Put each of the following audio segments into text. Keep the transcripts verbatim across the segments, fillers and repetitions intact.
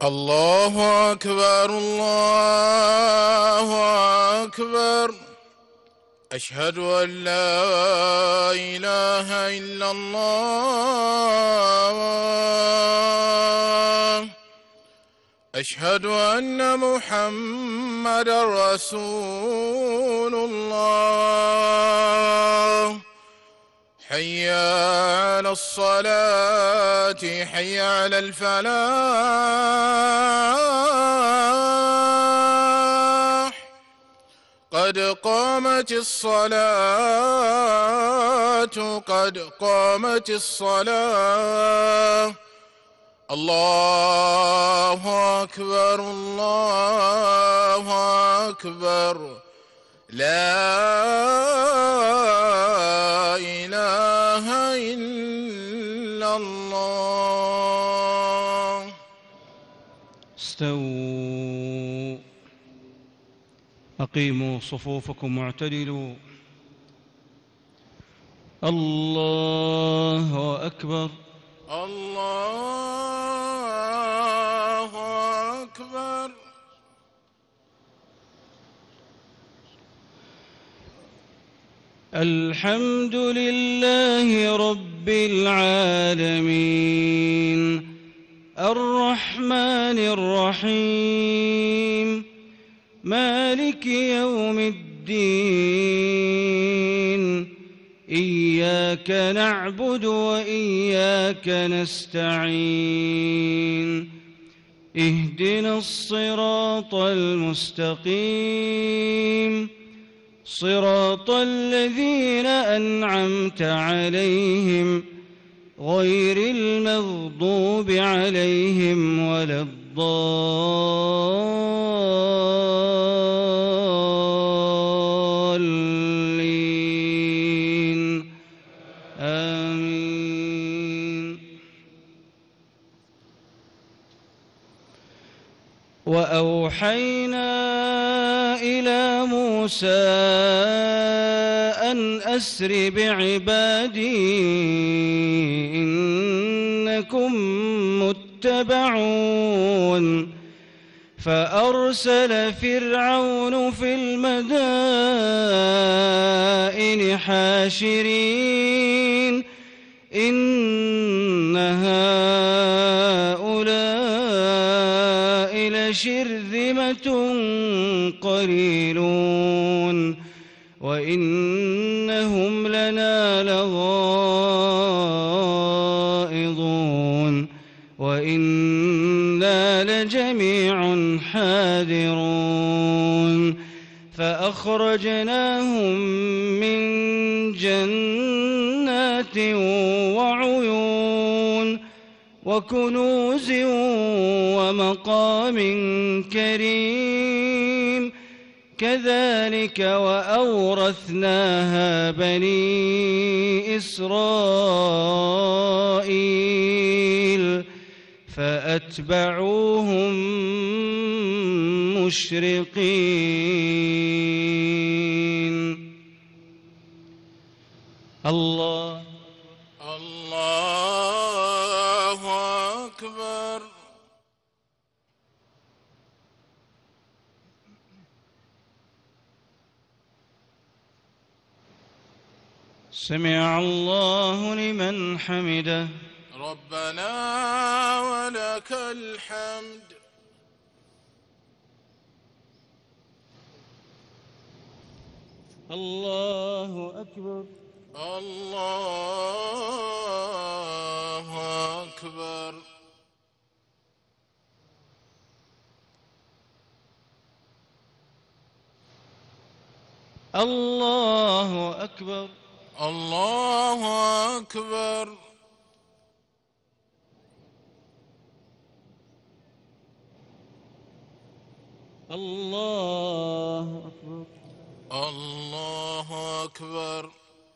الله أكبر الله أكبر. أشهد أن لا إله إلا الله. أشهد أن محمدًا رسول الله. حي على الصلاة حي على الفلاح. قد قامت الصلاة قد قامت الصلاة. الله أكبر الله أكبر. لا إله إلا الله. استووا، أقيموا صفوفكم واعتدلوا. الله أكبر الله أكبر. الحمد لله رب العالمين، الرحمن الرحيم، مالك يوم الدين. إياك نعبد وإياك نستعين. اهدنا الصراط المستقيم، صراط الذين أنعمت عليهم غير المغضوب عليهم ولا الضالين. آمين. وأوحينا إلى موسى أن أسر بعبادي إنكم متبعون. فأرسل فرعون في المدائن حاشرين إن هؤلاء لشرذمة قليلون وإنهم لنا لغائظون وإنا لجميع حاذرون. فأخرجناهم من جنات وعيون وكنوز ومقام كريم. كذلك وأورثناها بني إسرائيل فأتبعوهم مشرقين. الله الله أكبر. سمع الله لمن حمده. ربنا ولك الحمد. الله أكبر الله أكبر. الله أكبر الله أكبر. الله أكبر الله أكبر.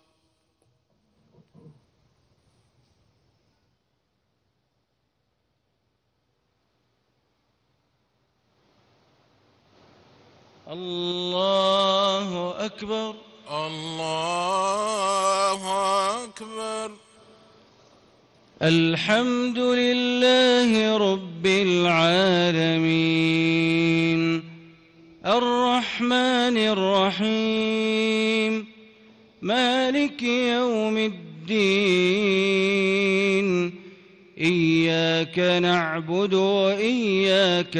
الله أكبر الله أكبر. الحمد لله رب العالمين الرحمن الرحيم مالك يوم الدين إياك نعبد وإياك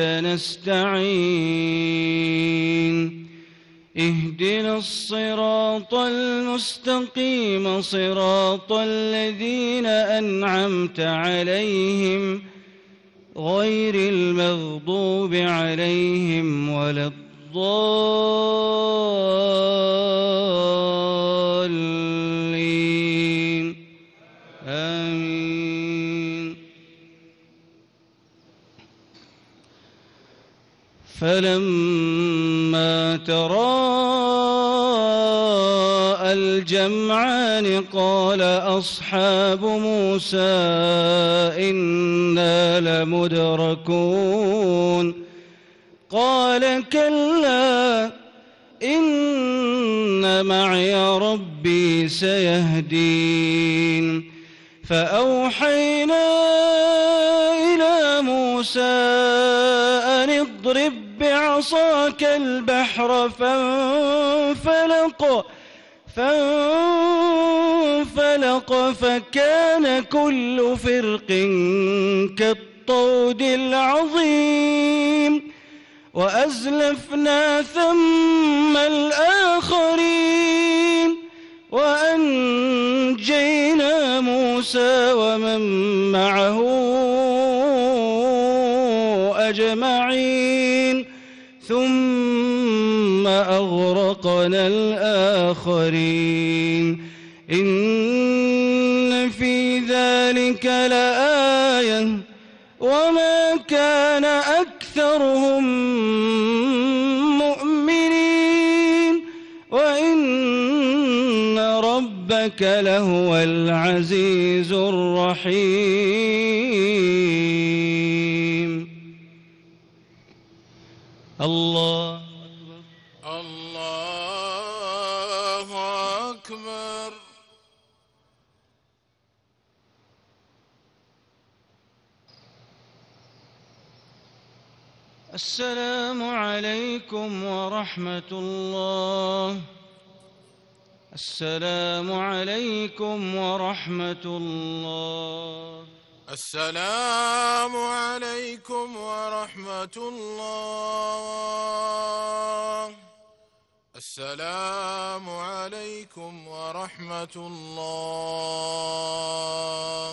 نستعين اهدنا الصراط المستقيم صراط الذين أنعمت عليهم غير المغضوب عليهم ولا الضالين آمين. فلما تراءى الجمعان قال أصحاب موسى إنا لمدركون قال كلا إن معي ربي سيهدين فأوحينا إلى موسى أن اضرب بعصاك البحر فانفلق فانفلق فكان كل فرق كالطود العظيم وأزلفنا ثم الآخرين وأنجينا موسى ومن معه أجمعين ثم أغرقنا الآخرين إن في ذلك لآية وما كان أكثرهم مؤمنين وإن ربك لهو العزيز الرحيم. الله الله أكبر. السلام عليكم ورحمة الله. السلام عليكم ورحمة الله. السلام عليكم ورحمة الله. السلام عليكم ورحمة الله.